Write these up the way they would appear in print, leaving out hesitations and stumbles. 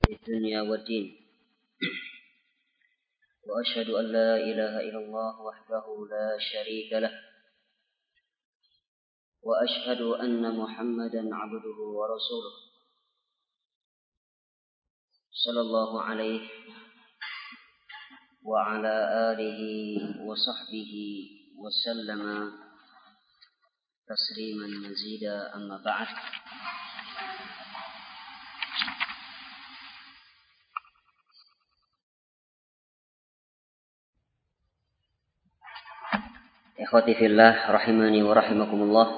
الدنيا والدين وأشهد أن لا إله إلا الله وحده لا شريك له وأشهد أن محمدا عبده ورسوله صلى الله عليه وعلى آله وصحبه وسلم تسليما مزيدا أما بعد. Ikhwati fillah rahimani wa rahimakumullah.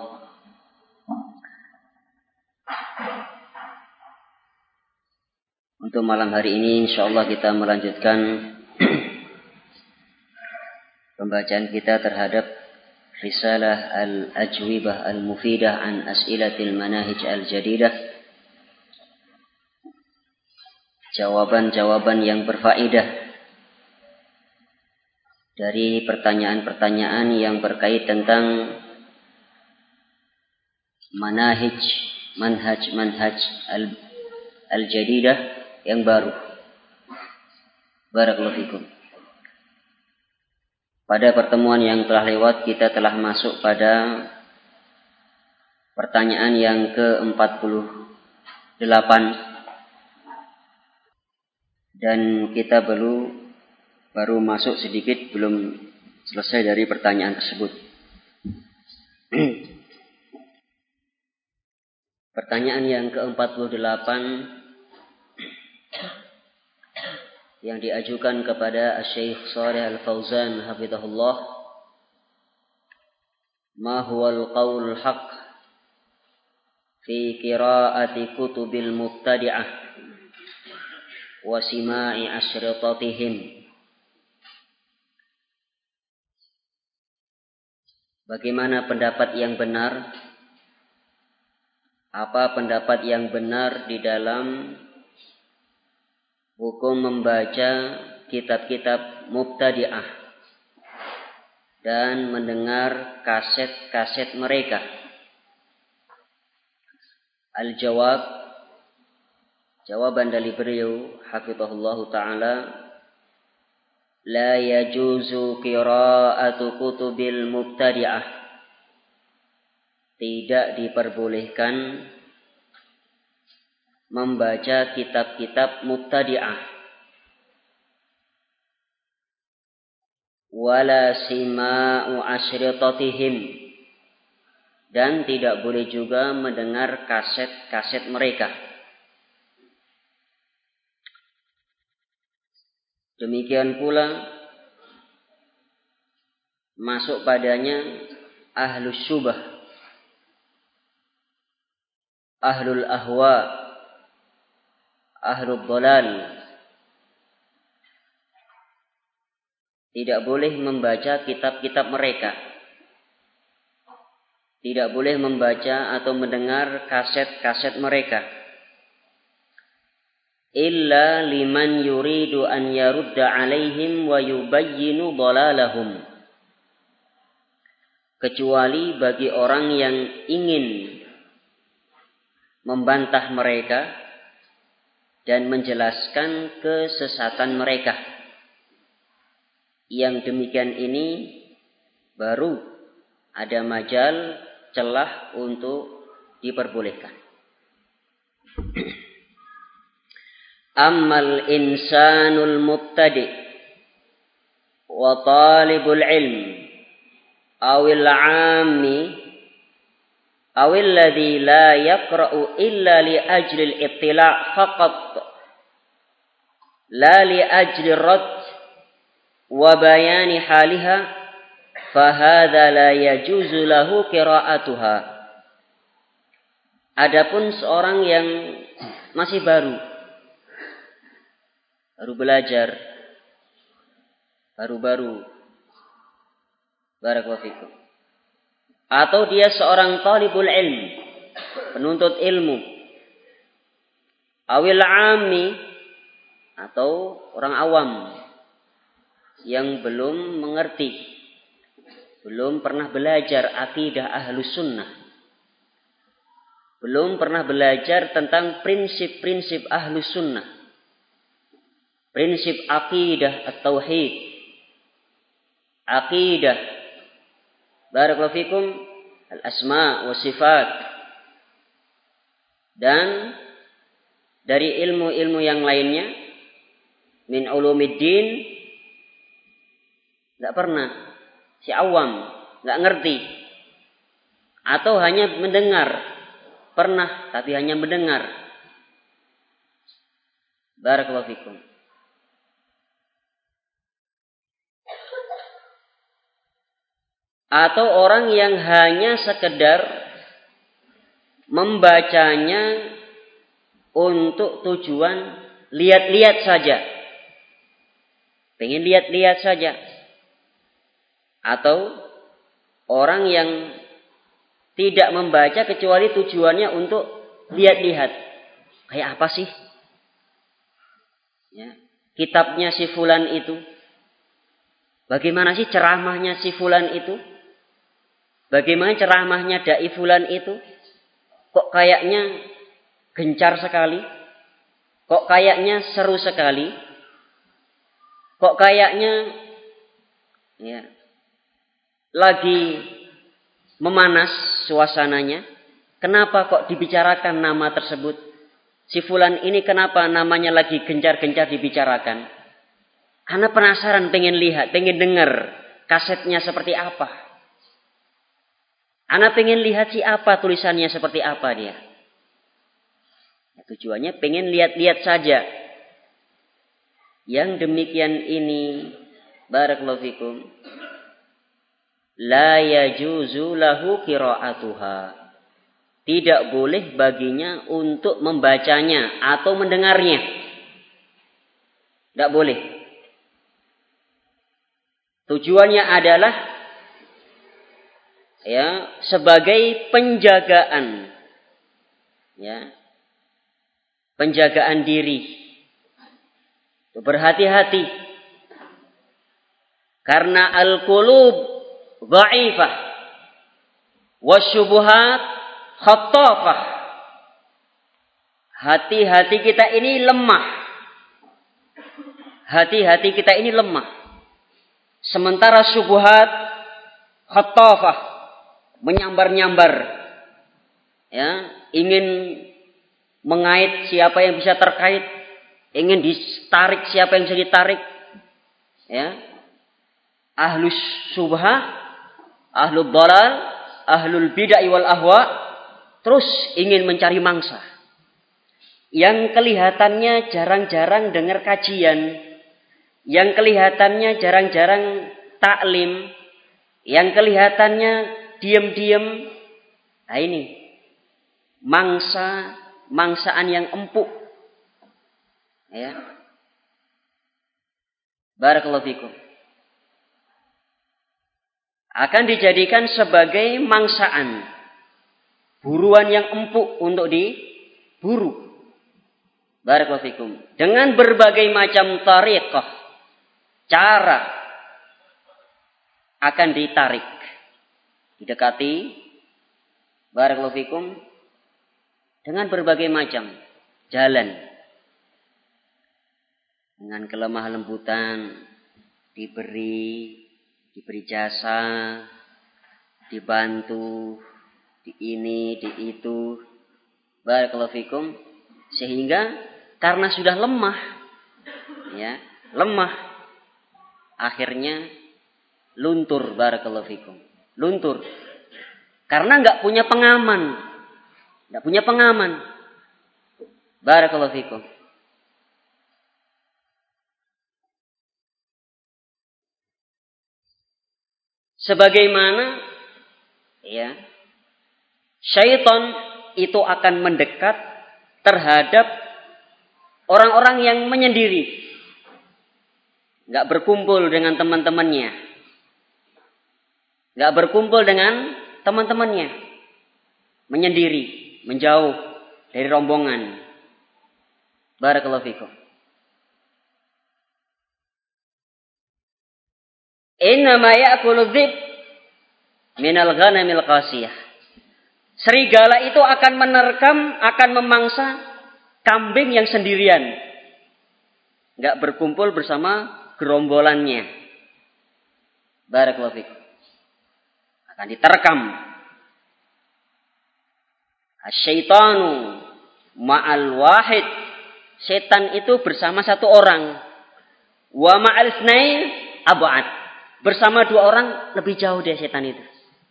Untuk malam hari ini insyaallah kita melanjutkan pembacaan kita terhadap Risalah Al-Ajwibah Al-Mufidah an As'ilatil Manahij Al-Jadidah. Jawaban-jawaban yang berfaedah dari pertanyaan-pertanyaan yang berkait tentang manhaj al-jadidah yang baru. Barakallahu fikum. Pada pertemuan yang telah lewat kita telah masuk pada pertanyaan yang ke-48 dan kita baru masuk sedikit, belum selesai dari pertanyaan tersebut. Pertanyaan yang ke-48 yang diajukan kepada Syekh Shalih Al-Fauzan hafizahullah. Ma huwal qaulul haqq fi qiraati kutubil mubtadi'ah wa sima'i asyritatihim. Bagaimana pendapat yang benar? Apa pendapat yang benar di dalam hukum membaca kitab-kitab mubtadi'ah dan mendengar kaset-kaset mereka? Jawaban dari beliau hafizahullahu ta'ala, la yajuzu qira'atu kutubil mubtadi'ah. Tidak diperbolehkan membaca kitab-kitab mubtadi'ah. Wala sima'u asyritatihim. Dan tidak boleh juga mendengar kaset-kaset mereka. Demikian pula masuk padanya ahlus syubah, ahlul ahwa, ahlul dhalal. Tidak boleh membaca kitab-kitab mereka. Tidak boleh membaca atau mendengar kaset-kaset mereka. Illa liman yuridu an yarudda alaihim wa yubayyinu dhalalahum. Kecuali bagi orang yang ingin membantah mereka dan menjelaskan kesesatan mereka. Yang demikian ini baru ada majal, celah untuk diperbolehkan. Ammal insanul mubtadi wa talibul ilm awil ammi awil ladzi la yaqra'u illa li ajli al-ittila' faqat la li ajli ar-rad wa bayani haliha fa hadza la yajuzu lahu qira'atuha. Adapun seorang yang masih baru belajar, baru barakallahu fikum, atau dia seorang talibul ilm, penuntut ilmu, awil ammi, atau orang awam yang belum mengerti, belum pernah belajar akidah ahlus sunnah, belum pernah belajar tentang prinsip-prinsip ahlus sunnah, prinsip akidah at-tauhid, akidah barakallahu fikum al-asma wa sifat, dan dari ilmu-ilmu yang lainnya min ulumiddin enggak pernah, si awam enggak ngerti atau hanya mendengar, pernah tapi hanya mendengar. Barakallahu fikum. Atau orang yang hanya sekedar membacanya untuk tujuan lihat-lihat saja. Pengen lihat-lihat saja. Atau orang yang tidak membaca kecuali tujuannya untuk lihat-lihat. Kayak apa sih? Ya, kitabnya si fulan itu. Bagaimana sih ceramahnya si fulan itu? Bagaimana ceramahnya dai fulan itu? Kok kayaknya gencar sekali? Kok kayaknya seru sekali? Kok kayaknya ya, lagi memanas suasananya? Kenapa kok dibicarakan nama tersebut? Si fulan ini kenapa namanya lagi gencar-gencar dibicarakan? Ana penasaran, pengen lihat, pengen dengar kasetnya seperti apa. Ana pengen lihat siapa, tulisannya seperti apa dia. Ya, tujuannya pengen lihat-lihat saja. Yang demikian ini, barakallahu fikum, la yajuzu lahu qira'atuha. Tidak boleh baginya untuk membacanya atau mendengarnya. Tidak boleh. Tujuannya adalah ya sebagai penjagaan, ya, penjagaan diri, berhati-hati karena al-qulub dha'ifah wasyubuhat khattafah. Hati-hati kita ini lemah, hati-hati kita ini lemah, sementara syubhat khattafah, menyambar-nyambar, ya, ingin mengait siapa yang bisa terkait, ingin ditarik siapa yang bisa ditarik, ya. Ahlus syubhah, ahlul dhalal, ahlul bid'ah wal ahwa terus ingin mencari mangsa. Yang kelihatannya jarang-jarang dengar kajian, yang kelihatannya jarang-jarang taklim, yang kelihatannya diam-diam, nah ini mangsaan yang empuk, ya. Barakallahu fikum. Akan dijadikan sebagai mangsaan, buruan yang empuk untuk diburu. Barakallahu fikum. Dengan berbagai macam tariqah, cara akan ditarik, didekati, barakallahu fikum, dengan berbagai macam jalan. Dengan kelemah lembutan, diberi jasa, dibantu, di ini, di itu, barakallahu fikum, sehingga karena sudah lemah, ya, lemah, akhirnya luntur, barakallahu fikum, luntur. Karena enggak punya pengaman. Enggak punya pengaman. Barakallahu fikum. Sebagaimana ya, syaitan itu akan mendekat terhadap orang-orang yang menyendiri, enggak berkumpul dengan teman-temannya, enggak berkumpul dengan teman-temannya, menyendiri, menjauh dari rombongan. Barakallahu fikum. Innama ya'kulu dzib minal ghanamil qasiyah. Serigala itu akan menerkam, akan memangsa kambing yang sendirian. Enggak berkumpul bersama gerombolannya. Barakallahu fikum. Akan diterkam. Asyaitanu ma'al wahid. Setan itu bersama satu orang. Wa ma'al itsnain ab'ad. Bersama dua orang lebih jauh dia setan itu.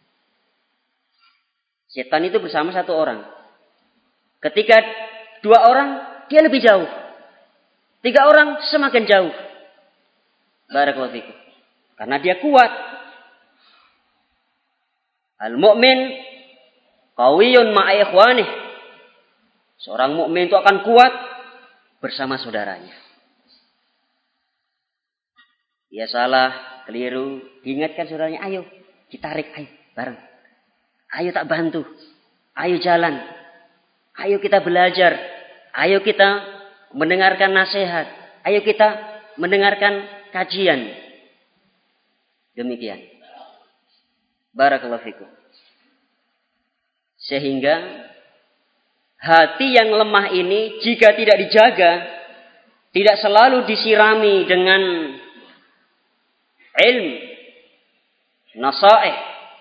Setan itu bersama satu orang. Ketika dua orang dia lebih jauh. Tiga orang semakin jauh. Barakallahu fikum. Karena dia kuat. Al-mu'min qawiyyun ma'a ikhwanih. Seorang mukmin itu akan kuat bersama saudaranya. Dia salah, keliru, diingatkan saudaranya, ayo ditarik, ayo bareng. Ayo tak bantu. Ayo jalan. Ayo kita belajar. Ayo kita mendengarkan nasihat. Ayo kita mendengarkan kajian. Demikian. Barakallahu fikum. Sehingga hati yang lemah ini jika tidak dijaga, tidak selalu disirami dengan ilmu, nasaih,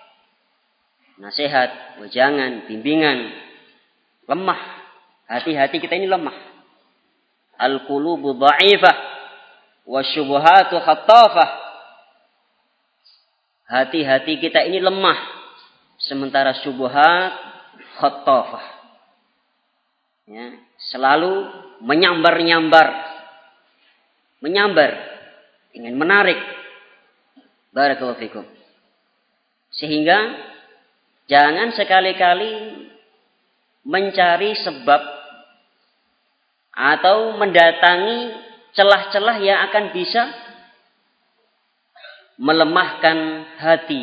nasihat, wejangan, bimbingan, lemah. Hati-hati kita ini lemah. Al-qulubu dha'ifah wa syubuhatu khattafah. Hati-hati kita ini lemah. Sementara syubhat khattafah. Ya, selalu menyambar-nyambar. Menyambar. Ingin menarik. Barakallahu fikum. Sehingga jangan sekali-kali mencari sebab atau mendatangi celah-celah yang akan bisa melemahkan hati.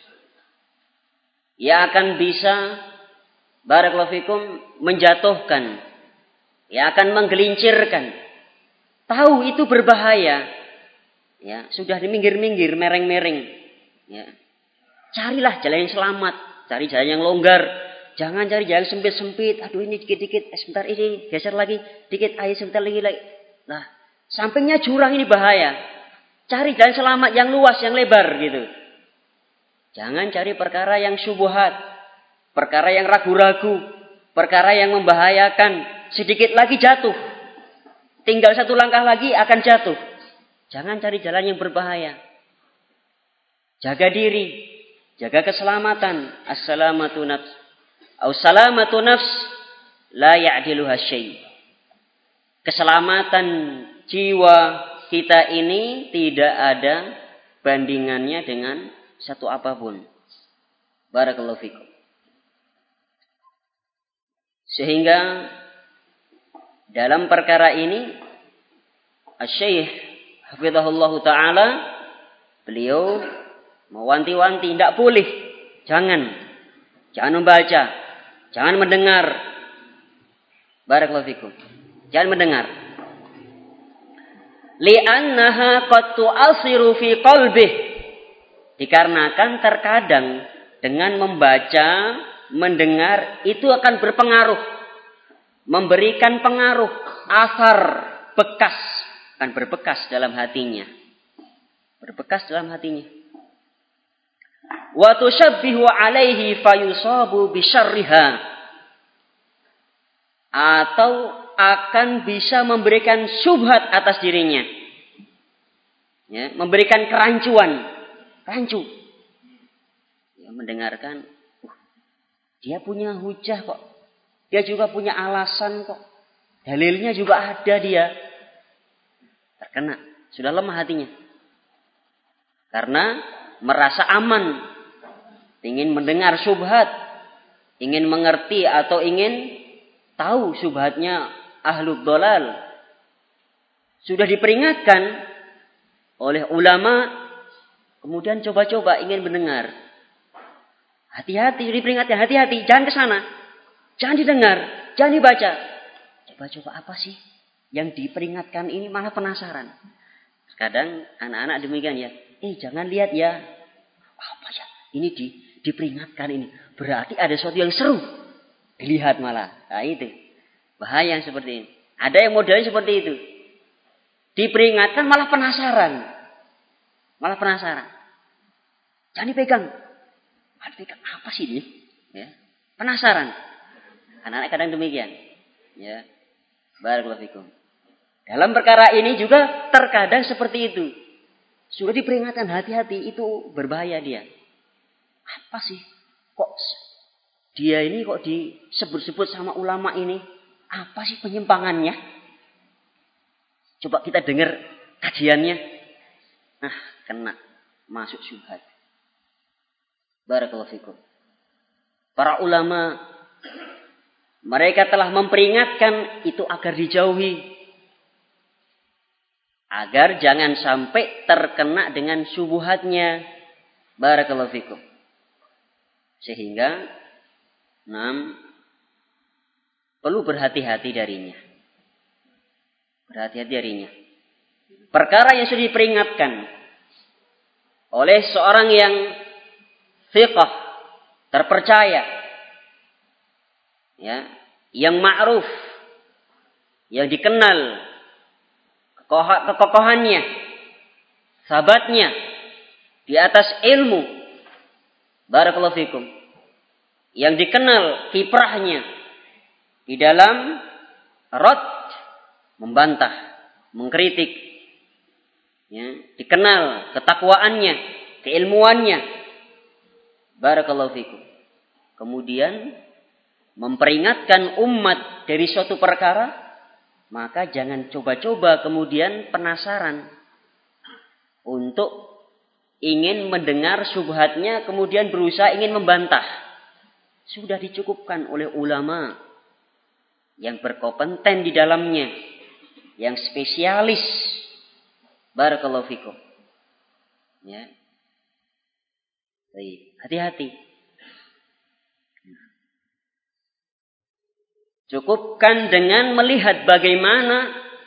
Yang akan bisa barakallahu fikum menjatuhkan. Yang akan menggelincirkan. Tahu itu berbahaya. Ya, sudah diminggir-minggir, mereng-mereng. Ya. Carilah jalan yang selamat, cari jalan yang longgar. Jangan cari jalan sempit-sempit. Aduh ini dikit-dikit, sebentar ini geser lagi, dikit, ayo sebentar lagi. Nah, sampingnya jurang ini bahaya. Cari jalan selamat yang luas, yang lebar gitu. Jangan cari perkara yang syubhat, perkara yang ragu-ragu, perkara yang membahayakan. Sedikit lagi jatuh. Tinggal satu langkah lagi akan jatuh. Jangan cari jalan yang berbahaya. Jaga diri, jaga keselamatan. As-salamatu nafs. Salamatu nafs la ya'diluha syai'. Keselamatan jiwa kita ini tidak ada bandingannya dengan satu apapun. Barakallahu fikum. Sehingga dalam perkara ini Asy-Syaikh hafizahullahu taala beliau mewanti-wanti tidak boleh. Jangan membaca, jangan mendengar. Barakallahu fikum. Jangan mendengar. Li'annaha qad tu'asiru fi qalbih. Dikarenakan terkadang dengan membaca, mendengar itu akan berpengaruh. Memberikan pengaruh, asar, bekas. Akan berbekas dalam hatinya. Berbekas dalam hatinya. Wa tushabbihu alaihi fayusabu bisyarriha. Atau akan bisa memberikan syubhat atas dirinya. Ya, memberikan kerancuan. Rancu. Ya, mendengarkan. Dia punya hujah kok. Dia juga punya alasan kok. Dalilnya juga ada dia. Terkena. Sudah lemah hatinya. Karena merasa aman. Ingin mendengar syubhat. Ingin mengerti atau ingin tahu syubhatnya ahlul dhalal. Sudah diperingatkan oleh ulama. Kemudian coba-coba ingin mendengar. Hati-hati, diperingatkan. Hati-hati, jangan ke sana. Jangan didengar, jangan dibaca. Coba-coba apa sih yang diperingatkan ini, malah penasaran. Kadang anak-anak demikian ya. Jangan lihat ya. Apa ya? Ini diperingatkan ini. Berarti ada sesuatu yang seru. Dilihat malah. Nah itu. Bahaya yang seperti ini. Ada yang modelnya seperti itu. Diperingatkan malah penasaran. Malah penasaran. Jangan dipegang. Apa sih ini? Ya. Penasaran. Anak-anak kadang demikian. Ya. Barakallahu fikum. Dalam perkara ini juga terkadang seperti itu. Sudah diperingatkan hati-hati, itu berbahaya dia. Apa sih? Kok dia ini kok disebut-sebut sama ulama ini? Apa sih penyimpangannya? Coba kita dengar kajiannya. Nah, kena masuk syubhat. Barakallahu fikum. Para ulama mereka telah memperingatkan itu agar dijauhi. Agar jangan sampai terkena dengan syubhatnya. Barakallahu fikum. Sehingga perlu berhati-hati darinya. Berhati-hati darinya. Perkara yang sudah diperingatkan oleh seorang yang thiqah, terpercaya, ya, yang ma'ruf, yang dikenal kekokohannya, sahabatnya di atas ilmu, barakallahu fikum, yang dikenal kiprahnya di dalam rad, membantah, mengkritik, ya, dikenal ketakwaannya, keilmuannya, barakallahu fikum. Kemudian memperingatkan umat dari suatu perkara, maka jangan coba-coba kemudian penasaran untuk ingin mendengar syubhatnya, kemudian berusaha ingin membantah. Sudah dicukupkan oleh ulama yang berkompeten di dalamnya, yang spesialis. Barakallahu fikum. Ya. Baik, hati-hati. Cukupkan dengan melihat bagaimana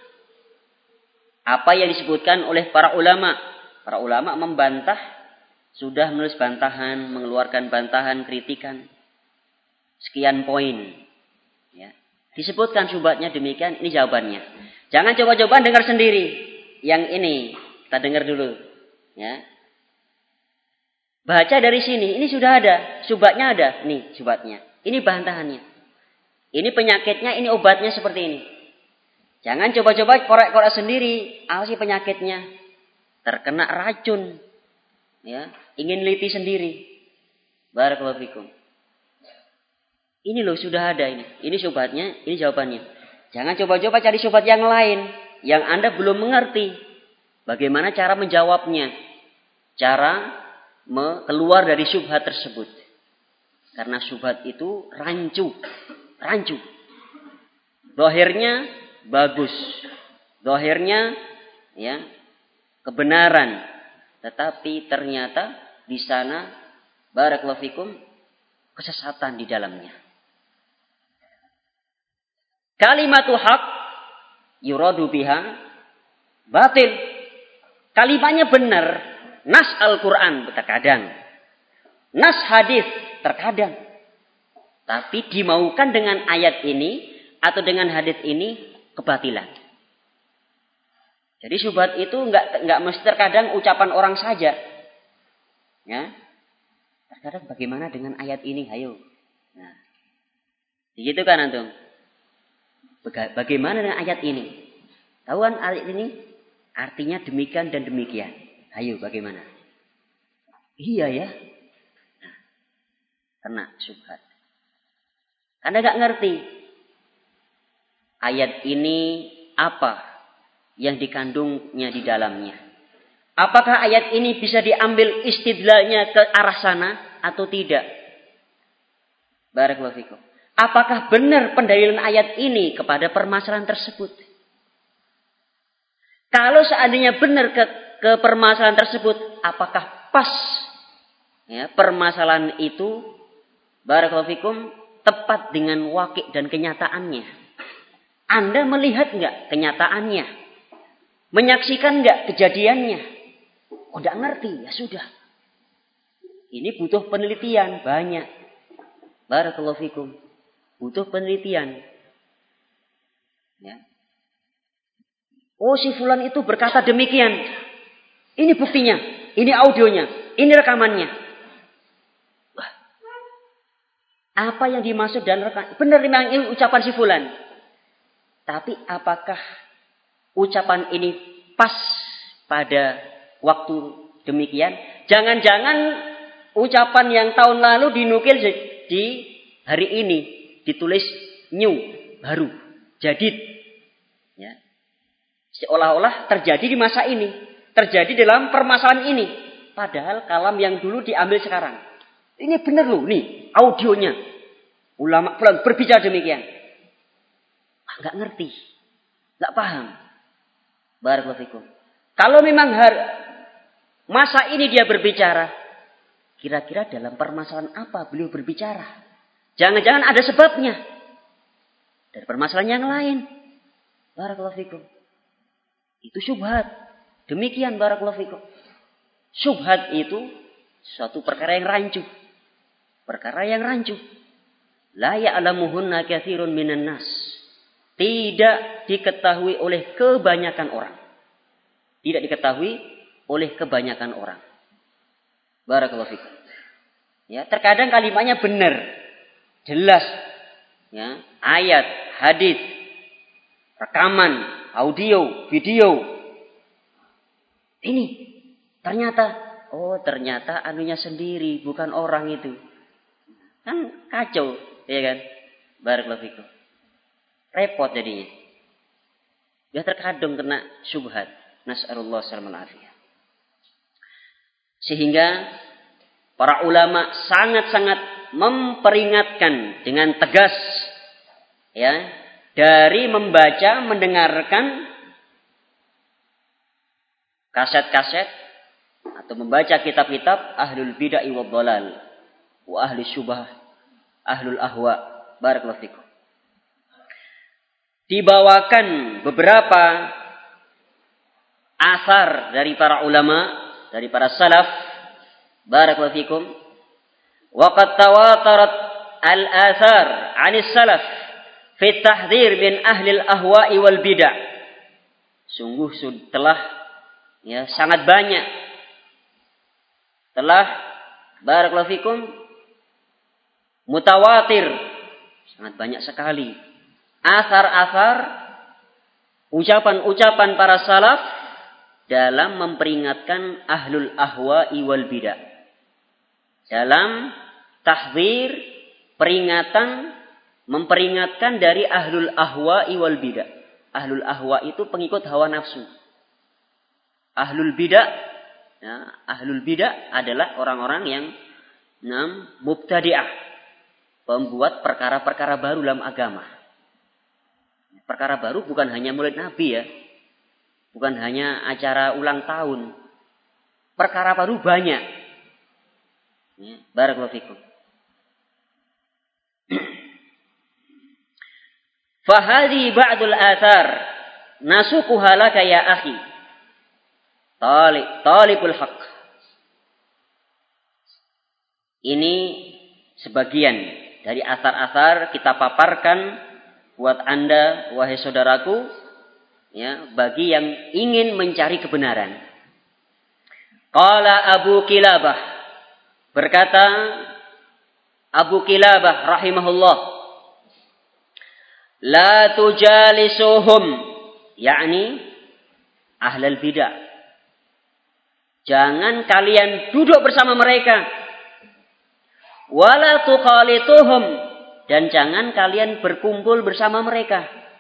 apa yang disebutkan oleh para ulama. Para ulama membantah, sudah menulis bantahan, mengeluarkan bantahan, kritikan. Sekian poin. Ya. Disebutkan syubhatnya demikian, ini jawabannya. Jangan coba-coba dengar sendiri. Yang ini, kita dengar dulu. Ya. Baca dari sini, ini sudah ada. Syubhatnya ada, nih syubhatnya. Ini bantahannya. Ini penyakitnya, ini obatnya seperti ini. Jangan coba-coba korek-korek sendiri. Apa sih penyakitnya? Terkena racun. Ya, ingin liti sendiri. Barakallahu fikum. Ini loh sudah ada ini. Ini syubhatnya, ini jawabannya. Jangan coba-coba cari syubhat yang lain yang Anda belum mengerti bagaimana cara menjawabnya. Cara keluar dari syubhat tersebut. Karena syubhat itu rancu. Zahirnya bagus. Zahirnya ya kebenaran. Tetapi ternyata di sana barakallahu fikum kesesatan di dalamnya. Kalimatu haq yuradu biha batil. Kalimatnya benar. Nas Al-Quran terkadang. Nas hadis terkadang. Tapi dimaukan dengan ayat ini atau dengan hadis ini kebatilan. Jadi syubhat itu enggak mesti terkadang ucapan orang saja. Ya. Terkadang bagaimana dengan ayat ini? Ayo. Nah. Begitu kan antum? Bagaimana dengan ayat ini? Tahu kan ayat ini artinya demikian dan demikian. Ayo bagaimana? Iya ya. Nah. Kena syubhat. Anda nggak ngerti ayat ini apa yang dikandungnya di dalamnya. Apakah ayat ini bisa diambil istidlalnya ke arah sana atau tidak? Barakallahu fikum. Apakah benar pendalilan ayat ini kepada permasalahan tersebut? Kalau seandainya benar ke permasalahan tersebut, apakah pas ya, permasalahan itu barakallahu fikum tepat dengan waqi' dan kenyataannya. Anda melihat enggak kenyataannya? Menyaksikan enggak kejadiannya? Oh, enggak ngerti, ya sudah. Ini butuh penelitian banyak. Barakallahu fikum. Butuh penelitian. Ya. Oh, si fulan itu berkata demikian. Ini buktinya, ini audionya, ini rekamannya. Wah, apa yang dimaksud dan rekaman? Benar memang ini ucapan si fulan. Tapi apakah ucapan ini pas pada waktu demikian? Jangan-jangan ucapan yang tahun lalu dinukil di hari ini, ditulis new, baru, jadid. Ya. Seolah-olah terjadi di masa ini, terjadi dalam permasalahan ini. Padahal kalam yang dulu diambil sekarang. Ini benar loh, nih audionya. Ulama fulan berbicara demikian. Nggak ngerti, nggak paham. Barakallahu fikum. Kalau memang masa ini dia berbicara, kira-kira dalam permasalahan apa beliau berbicara? Jangan-jangan ada sebabnya dari permasalahan yang lain. Barakallahu fikum. Itu syubhat. Demikian barakallahu fikum. Syubhat itu suatu perkara yang rancu. Perkara yang rancu. La ya'lamuhunna katsirun minan nas. Tidak diketahui oleh kebanyakan orang. Tidak diketahui oleh kebanyakan orang. Barakallahu fikum. Ya, terkadang kalimatnya benar, jelas. Ya, ayat, hadis, rekaman, audio, video. Ini ternyata anunya sendiri, bukan orang itu. Kan kacau, ya kan? Barakallahu fikum. Repot jadinya. Ya terkadang kena syubhat. Nas'alullah salamul afiyah. Sehingga para ulama sangat-sangat memperingatkan dengan tegas ya dari membaca, mendengarkan kaset-kaset atau membaca kitab-kitab ahlul bid'ah wad dhalal wa ahli syubhah, ahlul ahwa. Barakallahu fikum. Dibawakan beberapa asar dari para ulama, dari para salaf. Barakallahu fikum. Wa qad tawatarat al-athar 'anis salaf fi tahdhir min ahli al-ahwa'i wal bid'ah. Sungguh telah ya sangat banyak telah barakallahu fikum mutawatir, sangat banyak sekali asar-asar, ucapan-ucapan para salaf dalam memperingatkan ahlul ahwa'i wal bidah. Dalam tahdzir, peringatan, memperingatkan dari ahlul ahwa'i wal bidah. Ahlul ahwa itu pengikut hawa nafsu. Ahlul bidah, ya, ahlul bidah adalah orang-orang yang mubtadi'ah, pembuat perkara-perkara baru dalam agama. Perkara baru bukan hanya Maulid Nabi ya. Bukan hanya acara ulang tahun. Perkara baru banyak. Ya, barakallahu fikum. Fahadi ba'dul athar nasukuha laka ya akhi. Talibul haq. Ini sebagian dari asar-asar kita paparkan buat Anda, wahai saudaraku, ya, bagi yang ingin mencari kebenaran. Qala Abu Kilabah, berkata Abu Kilabah rahimahullah, la tujalisuhum, yakni ahlul bidah. Jangan kalian duduk bersama mereka. Wala tuqalituhum, dan jangan kalian berkumpul bersama mereka.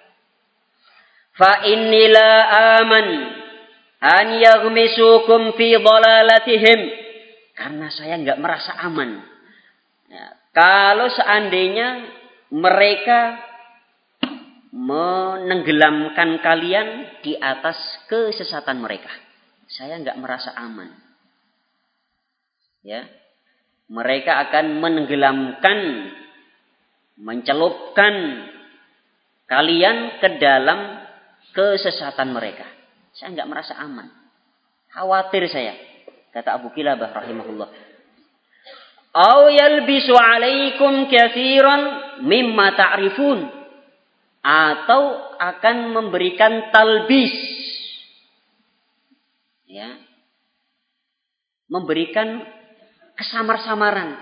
Fa inni la aman an yaghmisukum fi dhalalatihim, karena saya enggak merasa aman ya, kalau seandainya mereka menenggelamkan kalian di atas kesesatan mereka. Saya enggak merasa aman. Ya. Mereka akan menenggelamkan, mencelupkan kalian ke dalam kesesatan mereka. Saya enggak merasa aman. Khawatir saya, kata Abu Kilabah rahimahullah. Au yalbisu alaikum katsiran mimma ta'rifun, atau akan memberikan talbis, ya, memberikan kesamar-samaran,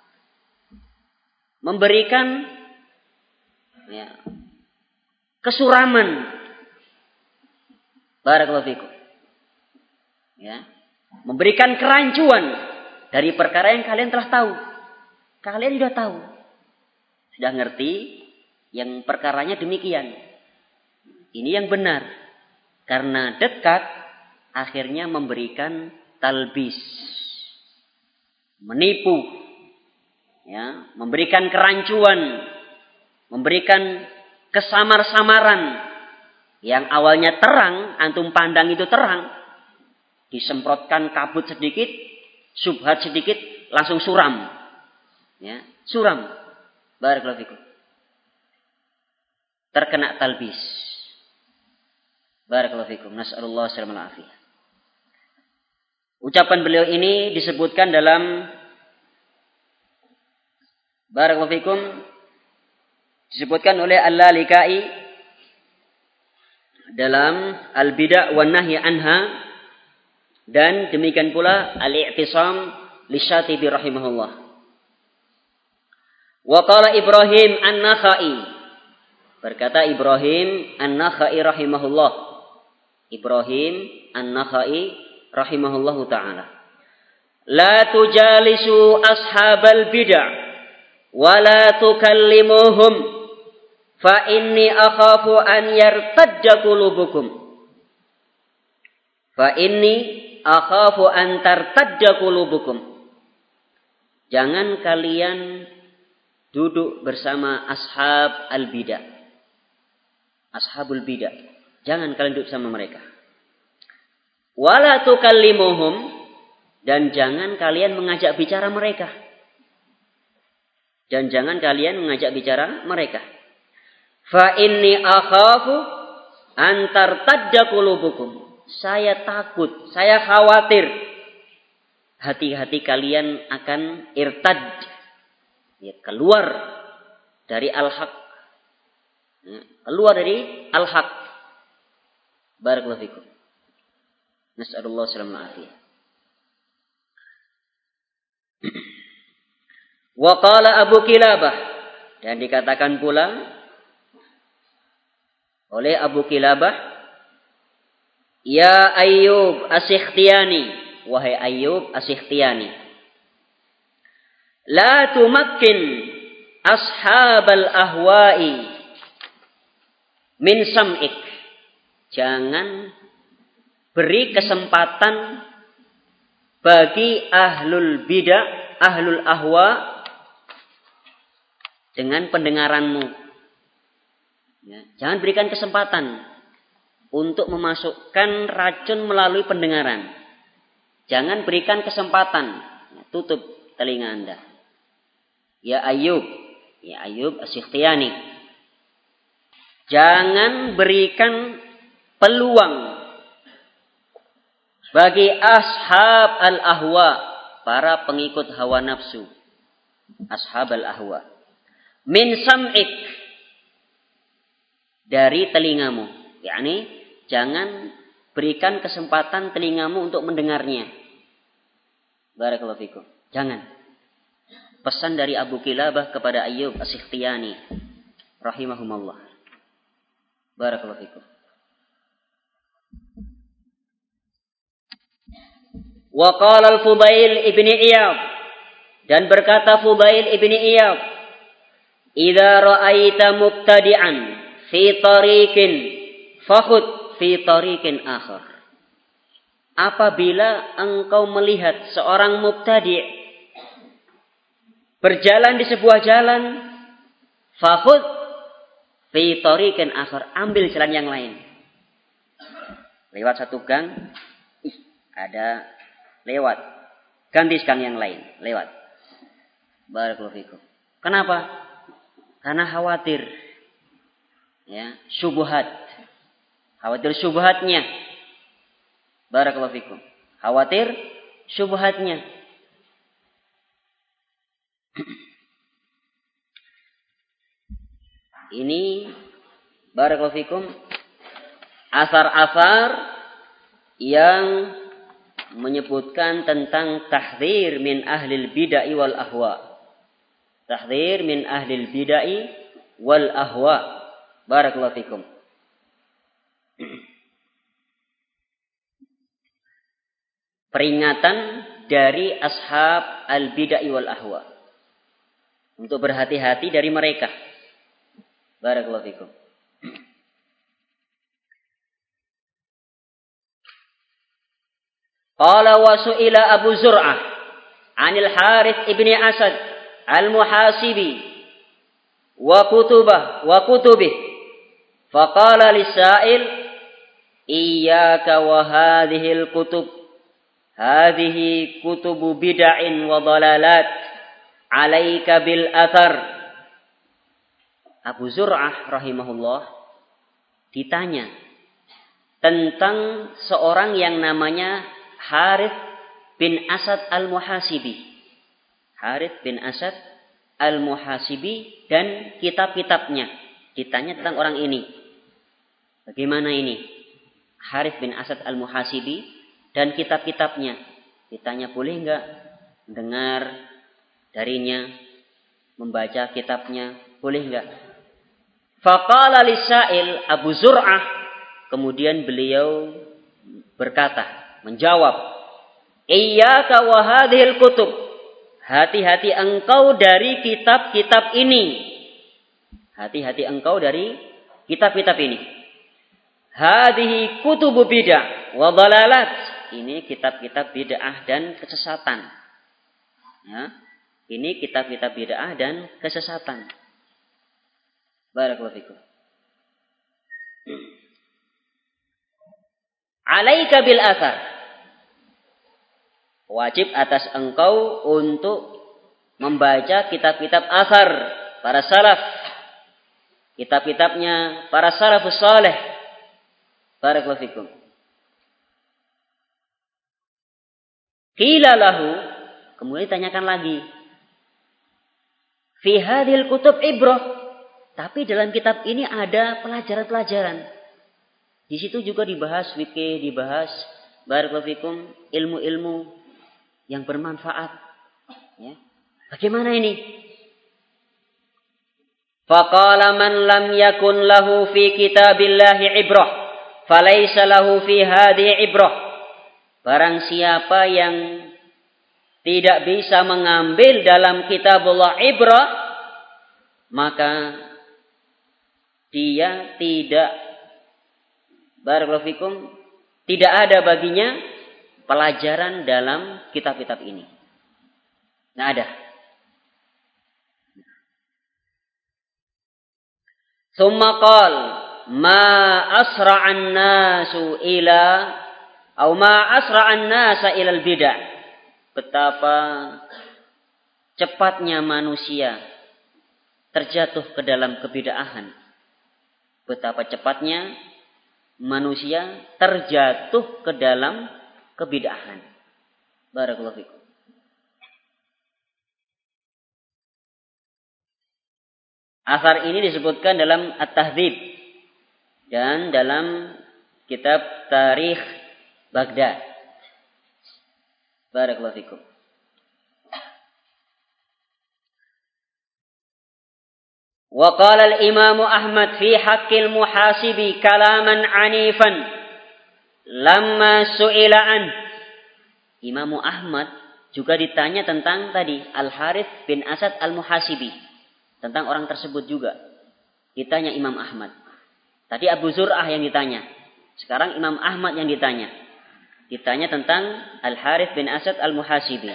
memberikan ya, kesuraman. Barakallahu fikum. Ya, memberikan kerancuan dari perkara yang kalian telah tahu. Kalian sudah tahu. Sudah ngerti yang perkaranya demikian. Ini yang benar. Karena dekat akhirnya memberikan talbis. Menipu. Ya, memberikan kerancuan, memberikan kesamar-samaran. Yang awalnya terang, antum pandang itu terang, disemprotkan kabut sedikit, syubhat sedikit, langsung suram. Ya, suram. Barakallahu fikum. Terkena talbis. Barakallahu fikum. Nas'alullah salamal afiyah. Ucapan beliau ini disebutkan dalam Barakallahu fikum, disebutkan oleh Al-Lalikai dalam Al-Bida' wan Nahy anha, dan demikian pula Al-I'tisam Lisyatibi rahimahullah. Wa qala Ibrahim An-Nakhai, berkata Ibrahim An-Nakhai rahimahullah, Ibrahim An-Nakhai rahimahullahu taala, la tujalisu ashabal bid'ah wala tukallimuhum fa inni akhafu an yartadda qulubukum, fa inni akhafu an tartadda qulubukum. Jangan kalian duduk bersama ashab al-bidah, ashabul bidah, jangan kalian duduk sama mereka. Wala tukallimuhum, dan jangan kalian mengajak bicara mereka. Dan jangan kalian mengajak bicara mereka. Fa inni akhafu an tartadda qulubukum. Saya takut, saya khawatir hati-hati kalian akan irtad, ya, keluar dari al-haq. Ya, keluar dari al-haq. Barakallahu fikum. Nas'alullah salamul afiyah. Wa qala Abu Kilabah, dan dikatakan pula oleh Abu Kilabah, ya Ayyub As-Sikhtiyani, wahai Ayyub As-Sikhtiyani, la tumakkin ashabal ahwa'i min sam'ik, jangan beri kesempatan bagi ahlul bidah, ahlul ahwa dengan pendengaranmu. Ya, jangan berikan kesempatan untuk memasukkan racun melalui pendengaran. Jangan berikan kesempatan. Ya, tutup telinga Anda. Ya Ayyub As-Sikhtiyani, jangan berikan peluang bagi ashab al-ahwa, para pengikut hawa nafsu, ashab al-ahwa, min sam'ik, dari telingamu. yakni jangan berikan kesempatan telingamu untuk mendengarnya. Barakallahu fikum. Jangan. Pesan dari Abu Kilabah kepada Ayyub As-Sikhtiyani rahimahumullah. Barakallahu fikum. Wa qala al-Fudail ibni Iyad, dan berkata Fudail ibni Iyad, idza ra'aita mubtadi'an fi tariqin fakhud fi tariqin akhar. Apabila engkau melihat seorang mubtadi' berjalan di sebuah jalan, fakhud fi tariqin akhar, ambil jalan yang lain. Lewat satu gang, ada lewat, ganti gang yang lain, lewat. Barakallahu fikum. Kenapa? Karena khawatir, ya, syubhat. Khawatir syubhatnya. Barakallahu fikum. Khawatir syubhatnya. Ini barakallahu fikum asar-asar yang menyebutkan tentang tahdzir min ahlil bid'ah wal ahwa. Tahdzir min ahlil bid'ah wal ahwa. Barakallahu fikum. Peringatan dari ashab al-bid'ah wal ahwa. Untuk berhati-hati dari mereka. Barakallahu fikum. Qala wa su'ila Abu Zur'ah 'anil Harits ibni Asad al-Muhasibi wa kutubih. Faqala lis-sa'il iyyaka wa hadhil kutub. Hadhihi kutubu bid'in wa dhalalat. 'Alaika bil athar. Abu Zur'ah rahimahullah ditanya tentang seorang yang namanya Harits bin Asad al-Muhasibi. Harits bin Asad al-Muhasibi dan kitab-kitabnya. Ditanya tentang orang ini. Bagaimana ini? Harits bin Asad al-Muhasibi dan kitab-kitabnya. Ditanya boleh enggak dengar darinya, membaca kitabnya, boleh enggak? Faqala lis-sa'il Abu Zur'ah, kemudian beliau berkata, menjawab, iyyaka wa hadhil kutub. Hati-hati engkau dari kitab-kitab ini. Hati-hati engkau dari kitab-kitab ini. Hadhihi kutubu bid'ah wa dhalalat. Ini kitab-kitab bid'ah dan kesesatan. Ya. Ini kitab-kitab bid'ah dan kesesatan. Barakallahu fikum. Alaika bil athar. Wajib atas engkau untuk membaca kitab-kitab athar para salaf. Kitab-kitabnya para salafus saleh. Barakallahu fikum. Qila lahu, kemudian ditanyakan lagi. Fi hadhil kutub ibrah. Tapi dalam kitab ini ada pelajaran-pelajaran. Di situ juga dibahas fikih, dibahas barakallahu fikum ilmu-ilmu yang bermanfaat. Ya. Bagaimana ini? Faqala man lam yakun lahu fi kitabillahi ibrah, falaysa lahu fi hadhihi ibrah. Barang siapa yang tidak bisa mengambil dalam kitabullah ibrah, maka dia tidak, barakallahu fikum, tidak ada baginya pelajaran dalam kitab-kitab ini. Nggak ada. Tsumma qal ma asra'an nasu ila atau ma asra'an nasa ilal bid'ah. Betapa cepatnya manusia terjatuh ke dalam kebid'ahan. Betapa cepatnya manusia terjatuh ke dalam kebid'ahan. Barakallahu fikum. Asar ini disebutkan dalam At-Tahdzib dan dalam kitab Tarikh Baghdad. Barakallahu fikum. Wa qala al-Imam Ahmad fi haqqil muhasibi kalaman 'anifan lamma su'ila an. Imam Ahmad juga ditanya tentang tadi Al-Harits bin Asad al-Muhasibi. Tentang orang tersebut juga. Ditanya Imam Ahmad. Tadi Abu Zur'ah yang ditanya. Sekarang Imam Ahmad yang ditanya. Ditanya tentang Al-Harits bin Asad al-Muhasibi.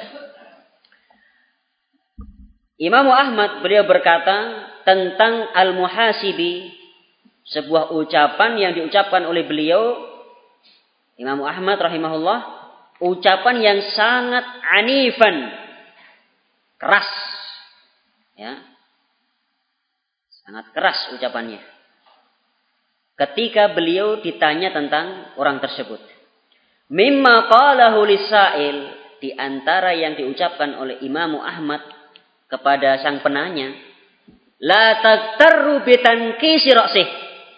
Imam Ahmad beliau berkata tentang Al-Muhasibi. Sebuah ucapan yang diucapkan oleh beliau. Imam Ahmad rahimahullah. Ucapan yang sangat anifan. Keras. Ya. Sangat keras ucapannya. Ketika beliau ditanya tentang orang tersebut. Mimma qalahu lis-sa'il. Di antara yang diucapkan oleh Imam Ahmad kepada sang penanya. La taghtarru bitankisi ra'sih.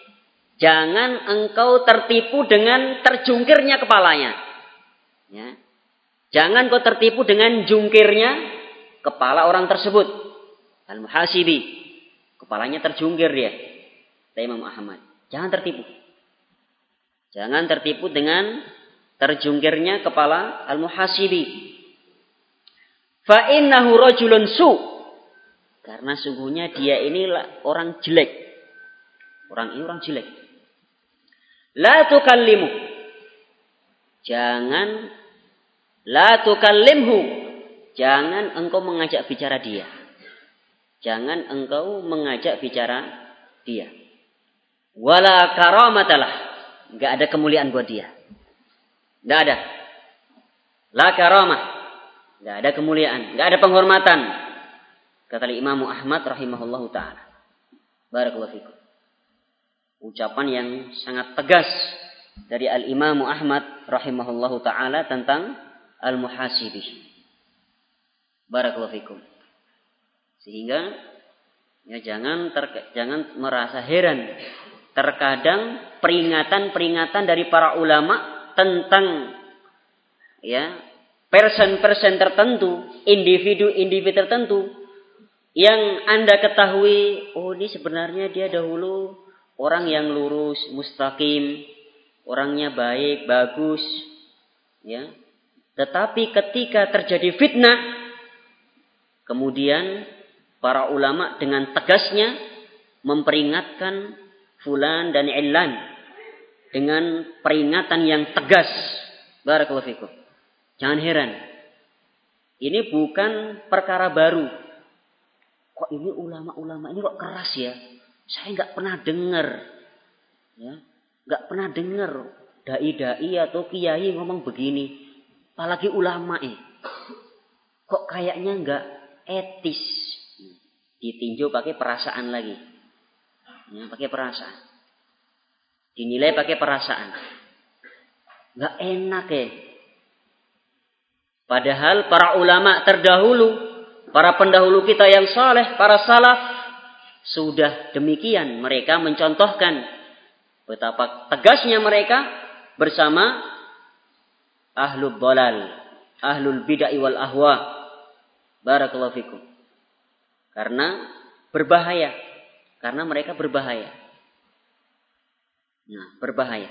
Jangan engkau tertipu dengan terjungkirnya kepalanya. Ya. Jangan kau tertipu dengan jungkirnya kepala orang tersebut. Al-muhasibi. Kepalanya terjungkir dia. Imam Ahmad. Jangan tertipu. Jangan tertipu dengan terjungkirnya kepala al-muhasibi. Fa innahu rajulun su. Karena sungguhnya dia ini orang jelek. Orang ini orang jelek. La tukallimu. Jangan la tukallimhu. Jangan engkau mengajak bicara dia. Jangan engkau mengajak bicara dia. Wala karamatalah. Enggak ada kemuliaan buat dia. Enggak ada. La karamah. Enggak ada kemuliaan, enggak ada penghormatan. Kata Imam Ahmad rahimahullahu taala. Barakallahu fikum. Ucapan yang sangat tegas dari Al-Imam Ahmad rahimahullahu taala tentang al-muhasibi. Barakallahu fikum. Sehingga ya jangan merasa heran. Terkadang peringatan-peringatan dari para ulama tentang ya person-person tertentu, individu-individu tertentu yang Anda ketahui, oh ini sebenarnya dia dahulu orang yang lurus, mustaqim, orangnya baik, bagus, ya. Tetapi ketika terjadi fitnah, kemudian para ulama dengan tegasnya memperingatkan fulan dan illan dengan peringatan yang tegas. Barakallahu fikum. Jangan heran. Ini bukan perkara baru. Kok ini ulama-ulama ini kok keras ya? Saya nggak pernah dengar. Ya, nggak pernah dengar dai-dai atau kiai ngomong begini. Apalagi ulama kok kayaknya nggak etis. Ditinjau pakai perasaan lagi. Ya, pakai perasaan. Dinilai pakai perasaan. Nggak enak Padahal para ulama terdahulu, para pendahulu kita yang saleh, para salaf, sudah demikian. Mereka mencontohkan betapa tegasnya mereka bersama ahlul dhalal, ahlul bid'ah wal ahwa. Barakallahu fikum. Karena berbahaya. Karena mereka berbahaya. Nah, berbahaya.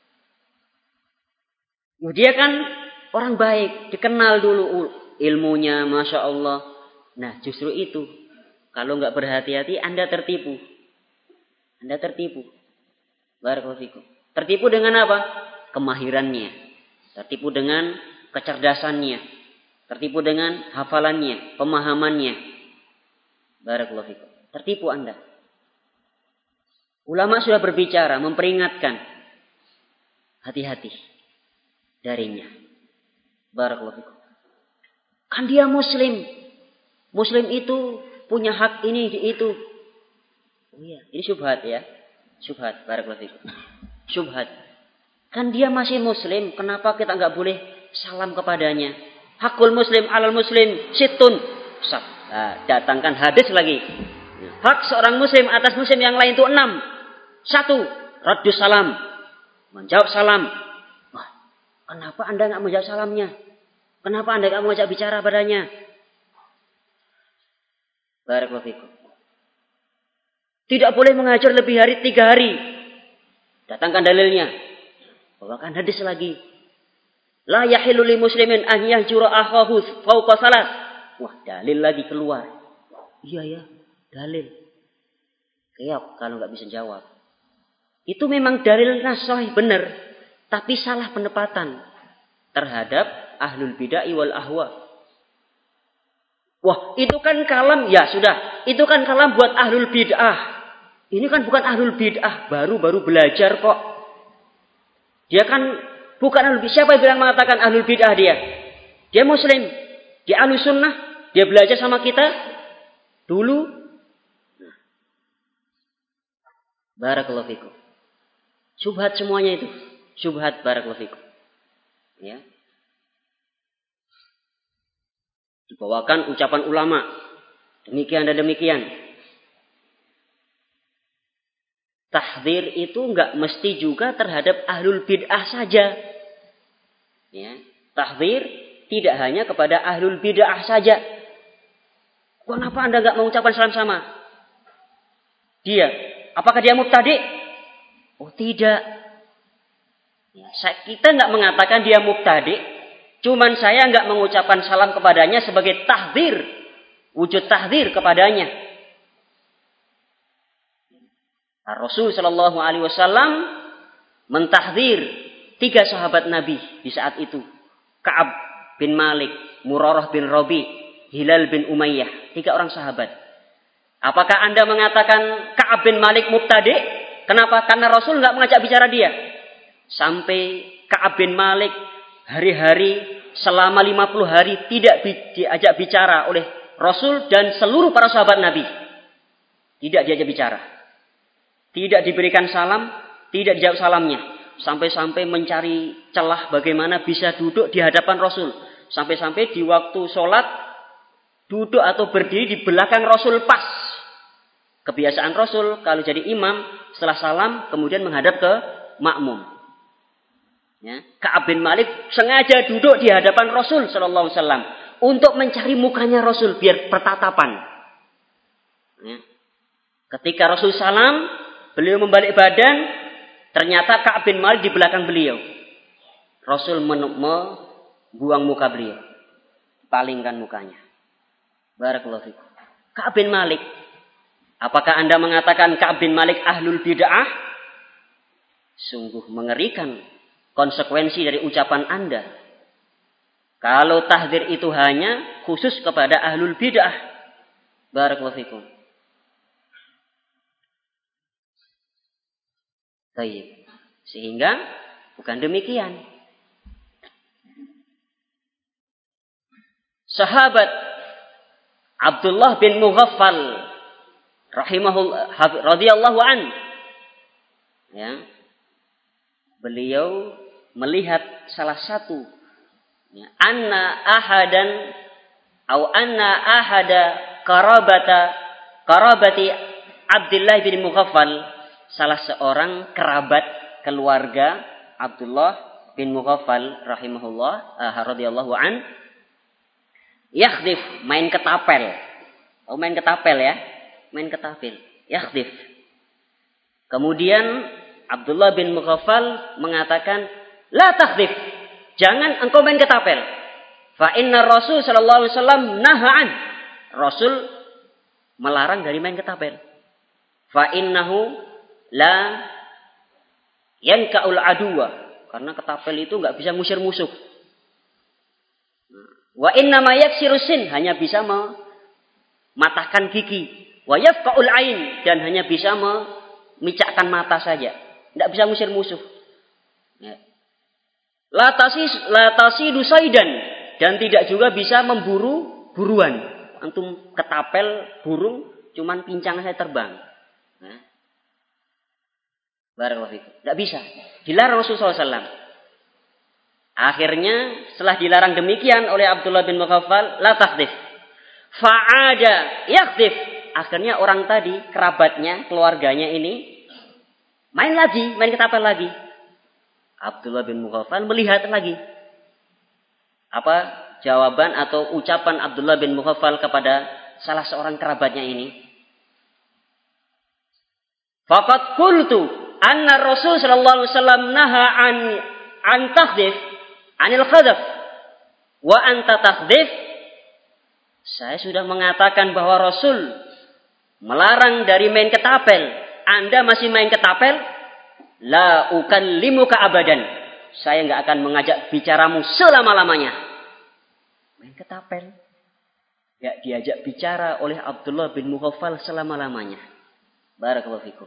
Dia kan orang baik, dikenal dulu ilmunya, Masya Allah. Nah, justru itu. Kalau nggak berhati-hati, Anda tertipu. Anda tertipu. Barakallahu fikum. Tertipu dengan apa? Kemahirannya. Tertipu dengan kecerdasannya. Tertipu dengan hafalannya, pemahamannya. Barakallahu fikum. Tertipu Anda. Ulama sudah berbicara, memperingatkan. Hati-hati darinya. Barakallahu fikum. Kan dia muslim. Muslim itu punya hak ini itu. Oh iya, ini syubhat ya. Syubhat, barakallahu fikum. Syubhat. Kan dia masih muslim, kenapa kita enggak boleh salam kepadanya? Hakul muslim alal muslim situn. Nah, datangkan hadis lagi. Hak seorang muslim atas muslim yang lain itu 6. 1, raddus salam. Menjawab salam. Wah, kenapa Anda enggak menjawab salamnya? Kenapa Anda enggak mengajak bicara padanya? Barakallahu fikum. Tidak boleh mengajar lebih hari 3 hari. Datangkan dalilnya. Bawakan hadis lagi. La yahillu li muslimin an yahjura akhahu fawqa salat. Wah, dalil lagi keluar. Iya ya, dalil. Kayak kalau enggak bisa jawab. Itu memang dalil sahih benar, tapi salah penempatan terhadap ahlul bid'ah wal ahwa. Wah, itu kan kalam, ya sudah. Itu kan kalam buat ahlul bid'ah. Ini kan bukan ahlul bid'ah, baru-baru belajar kok. Dia kan bukan ahlul bid'ah. Siapa yang bilang mengatakan ahlul bid'ah dia? Dia muslim, dia ahlus sunnah, dia belajar sama kita dulu. Barakallahu fikum. Syubhat semuanya itu. Syubhat, barakallahu fikum. Ya. Dibawakan ucapan ulama. Demikian dan demikian. Tahdzir itu enggak mesti juga terhadap ahlul bid'ah saja. Ya. Tahdzir tidak hanya kepada ahlul bid'ah saja. Kenapa Anda enggak mengucapkan salam sama dia? Apakah dia mubtadi'? Oh, tidak. Ya, kita enggak mengatakan dia mubtadi', cuman saya enggak mengucapkan salam kepadanya sebagai tahdzir, wujud tahdzir kepadanya. Rasul sallallahu alaihi wasallam mentahdzir 3 sahabat Nabi di saat itu. Ka'ab bin Malik, Murarah bin Rabi, Hilal bin Umayyah, 3 orang sahabat. Apakah Anda mengatakan Ka'ab bin Malik mubtadi'? Kenapa? Karena Rasul enggak mengajak bicara dia. Sampai Ka'ab bin Malik hari-hari selama 50 hari tidak diajak bicara oleh Rasul dan seluruh para sahabat Nabi. Tidak diajak bicara. Tidak diberikan salam, tidak dijawab salamnya. Sampai-sampai mencari celah bagaimana bisa duduk di hadapan Rasul. Sampai-sampai di waktu sholat, duduk atau berdiri di belakang Rasul pas. Kebiasaan Rasul kalau jadi imam, setelah salam kemudian menghadap ke makmum. Ya. Ka'ab bin Malik sengaja duduk di hadapan Rasul sallallahu alaihi wasallam untuk mencari mukanya Rasul biar bertatapan. Ya. Ketika Rasul salam, beliau membalik badan, ternyata Ka'ab bin Malik di belakang beliau. Rasul membuang muka beliau. Palingkan mukanya. Barakallahu fikum. Ka'ab bin Malik. Apakah Anda mengatakan Ka'ab bin Malik ahlul bid'ah? Sungguh mengerikan konsekuensi dari ucapan Anda. Kalau tahdzir itu hanya khusus kepada ahlul bid'ah. Barakallahu fikum. Baik. Sehingga bukan demikian. Sahabat Abdullah bin Mughaffal rahimahullah radhiyallahu an, ya, beliau melihat salah satu, ya, anna ahada karabati Abdullah bin Mughaffal, salah seorang kerabat keluarga Abdullah bin Mughaffal rahimahullah radhiyallahu an, yakhdif, main ketapel. Oh, main ketapel ya. Main ketapel. Yakhdif. Kemudian Abdullah bin Mughaffal mengatakan, la takhdif. Jangan engkau main ketapel. Fa inna Rasul sallallahu alaihi wasallam naha'an. Rasul melarang dari main ketapel. Fa innahu la yanka'ul aduwa. Karena ketapel itu enggak bisa ngusir musuh. Wa inna ma yaksiru sin, hanya bisa mematahkan gigi. Wa yafqa'ul ain, dan hanya bisa memicakkan mata saja. Tidak bisa ngusir musuh. Ya. La tasidu saidan, dan tidak juga bisa memburu buruan. Antum ketapel burung, cuman pincang saya terbang. Ya. Barakallahu fikum. Tidak bisa. Dilarang Rasulullah SAW. Akhirnya setelah dilarang demikian oleh Abdullah bin Mughaffal, la takhdif. Fa'ada yakhdif. Akhirnya orang tadi, kerabatnya, keluarganya ini main ketapel lagi. Abdullah bin Mughaffal melihat lagi. Apa jawaban atau ucapan Abdullah bin Mughaffal kepada salah seorang kerabatnya ini? Faqad qultu anna Rasul sallallahu alaihi wasallam naha an takhdif anil khadaf wa anta takhdif. Saya sudah mengatakan bahwa Rasul melarang dari main ketapel. Anda masih main ketapel? La ukallimuka abadan. Saya enggak akan mengajak bicaramu selama-lamanya. Main ketapel. Enggak diajak bicara oleh Abdullah bin Mughaffal selama-lamanya. Barakallahu fikum.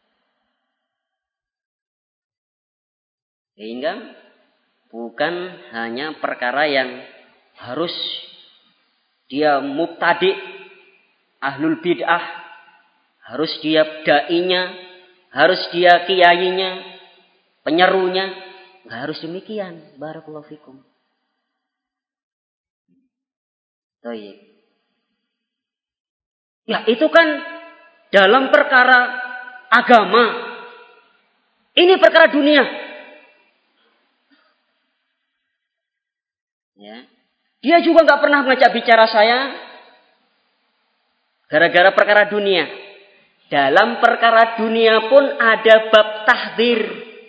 Sehingga bukan hanya perkara yang harus dia mubtadi', ahlul bid'ah, harus dia da'inya, harus dia kiainya, penyerunya, enggak harus demikian. Barakallahu fikum. Baik. Ya, itu kan dalam perkara agama. Ini perkara dunia. Ya. Dia juga nggak pernah mengajak bicara saya gara-gara perkara dunia. Dalam perkara dunia pun ada bab tahdzir.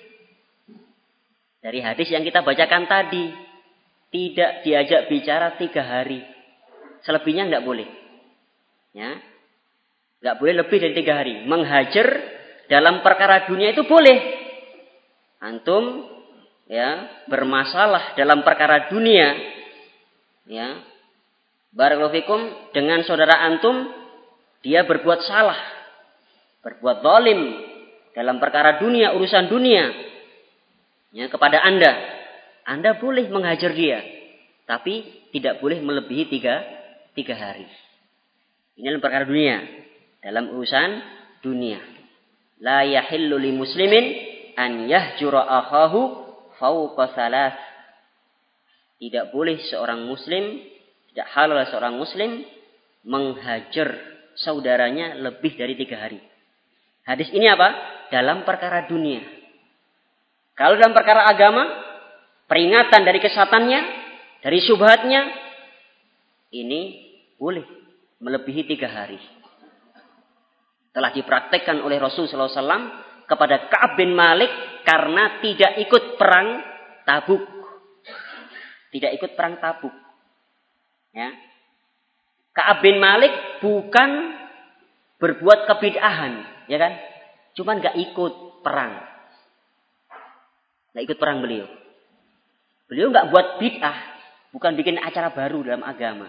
Dari hadis yang kita bacakan tadi, tidak diajak bicara 3 hari. Selebihnya nggak boleh. Ya, nggak boleh lebih dari 3 hari. Menghajar dalam perkara dunia itu boleh. Antum ya bermasalah dalam perkara dunia, ya, barakallahu fikum, dengan saudara antum, dia berbuat salah, berbuat zalim dalam perkara dunia, urusan dunia, ya, kepada Anda boleh menghajar dia, tapi tidak boleh melebihi 3 hari. Ini dalam perkara dunia, dalam urusan dunia. La yahillu li muslimin an yahjura akhahu fawqa thalath. Tidak boleh seorang muslim, tidak halal seorang muslim menghajar saudaranya lebih dari 3 hari. Hadis ini apa? Dalam perkara dunia. Kalau dalam perkara agama, peringatan dari kesesatannya, dari syubhatnya, ini boleh melebihi 3 hari. Telah dipraktekkan oleh Rasulullah SAW kepada Ka'ab bin Malik karena tidak ikut perang Tabuk. Tidak ikut perang Tabuk. Ya. Ka'ab bin Malik bukan berbuat kebid'ahan, ya kan? Cuman enggak ikut perang. Enggak ikut perang beliau. Beliau enggak buat bid'ah, bukan bikin acara baru dalam agama.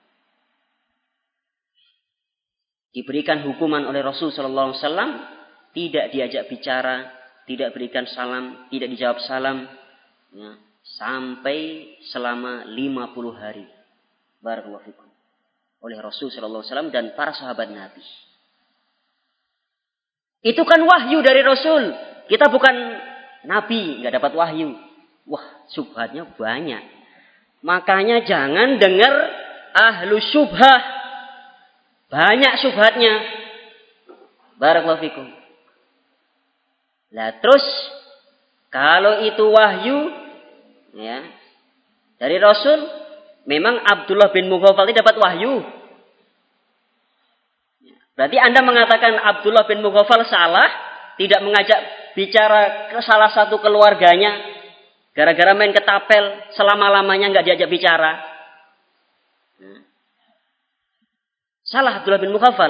Diberikan hukuman oleh Rasul sallallahu alaihi wasallam, tidak diajak bicara, tidak berikan salam, tidak dijawab salam, ya, sampai selama 50 hari. Barakallahu fikum. Oleh Rasul sallallahu alaihi wasallam dan para sahabat Nabi. Itu kan wahyu dari Rasul. Kita bukan nabi, enggak dapat wahyu. Wah, syubhatnya banyak. Makanya jangan dengar ahlu syubhah. Banyak syubhatnya. Barakallahu fikum. Lah terus kalau itu wahyu, ya, dari Rasul, memang Abdullah bin Mughaffal dapat wahyu. Berarti Anda mengatakan Abdullah bin Mughaffal salah, tidak mengajak bicara ke salah satu keluarganya, gara-gara main ketapel selama-lamanya nggak diajak bicara. Salah Abdullah bin Mughaffal.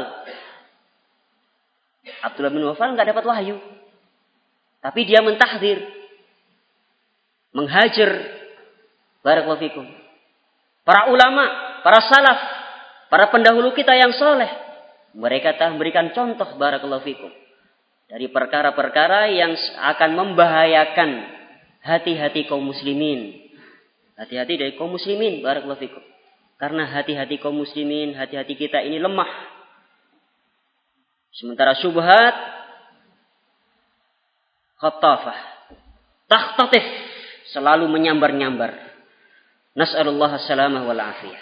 Abdullah bin Mughaffal nggak dapat wahyu, tapi dia mentahdzir, menghajar. Barakallahu fikum. Para ulama, para salaf, para pendahulu kita yang soleh, mereka telah memberikan contoh, barakallahu fikum, dari perkara-perkara yang akan membahayakan hati-hati kaum muslimin. Hati-hati dari kaum muslimin, barakallahu fikum. Karena hati-hati kaum muslimin, hati-hati kita ini lemah. Sementara syubhat khattafah, takhtatif, selalu menyambar-nyambar. Nas'alullah as-salamah wal afiyah.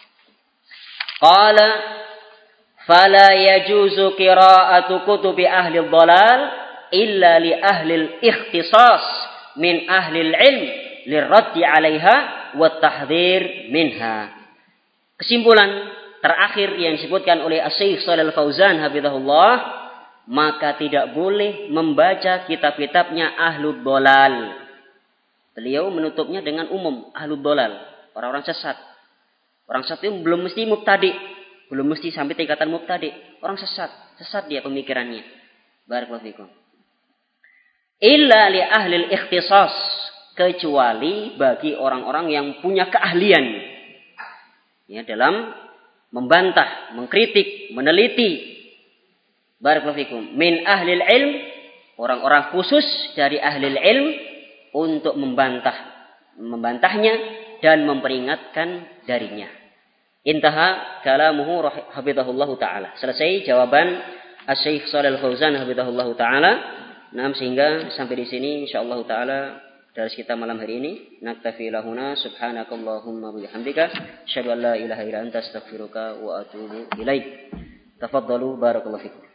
Qala fala yajuzu qira'atu kutubi ahli dhalal illa li ahli al-ikhtisas min ahli al-ilm lirraddi 'alaiha wa tahdhir minha. Kesimpulan terakhir yang disebutkan oleh Asy-Syaikh Shalal Fauzan hafizahullah, maka tidak boleh membaca kitab-kitabnya Ahlud Dhalal. Beliau menutupnya dengan umum, Ahlud Dhalal, orang-orang sesat. Orang sesat itu belum mesti mubtadi, belum mesti sampai tingkatan mubtadi. Orang sesat dia pemikirannya. Barakallahu fikum. Illa li ahli al-ikhtisas, kecuali bagi orang-orang yang punya keahlian, ya, dalam membantah, mengkritik, meneliti. Barakallahu fikum. Min ahlil ilm, orang-orang khusus dari ahlil ilm untuk membantahnya dan memperingatkan darinya. Intaha kalamuhu hafizahullahu taala. Selesai jawaban Asy-Syaikh Shalal Fauzan hafizahullahu taala. Nah, sehingga sampai di sini insyaallah taala dari kita malam hari ini. Naktafi lahuna subhanakallahumma bihamdika asyhadu an la ilaha illa anta astaghfiruka wa atubu ilaik. Tafaddalu barakallahu fikum.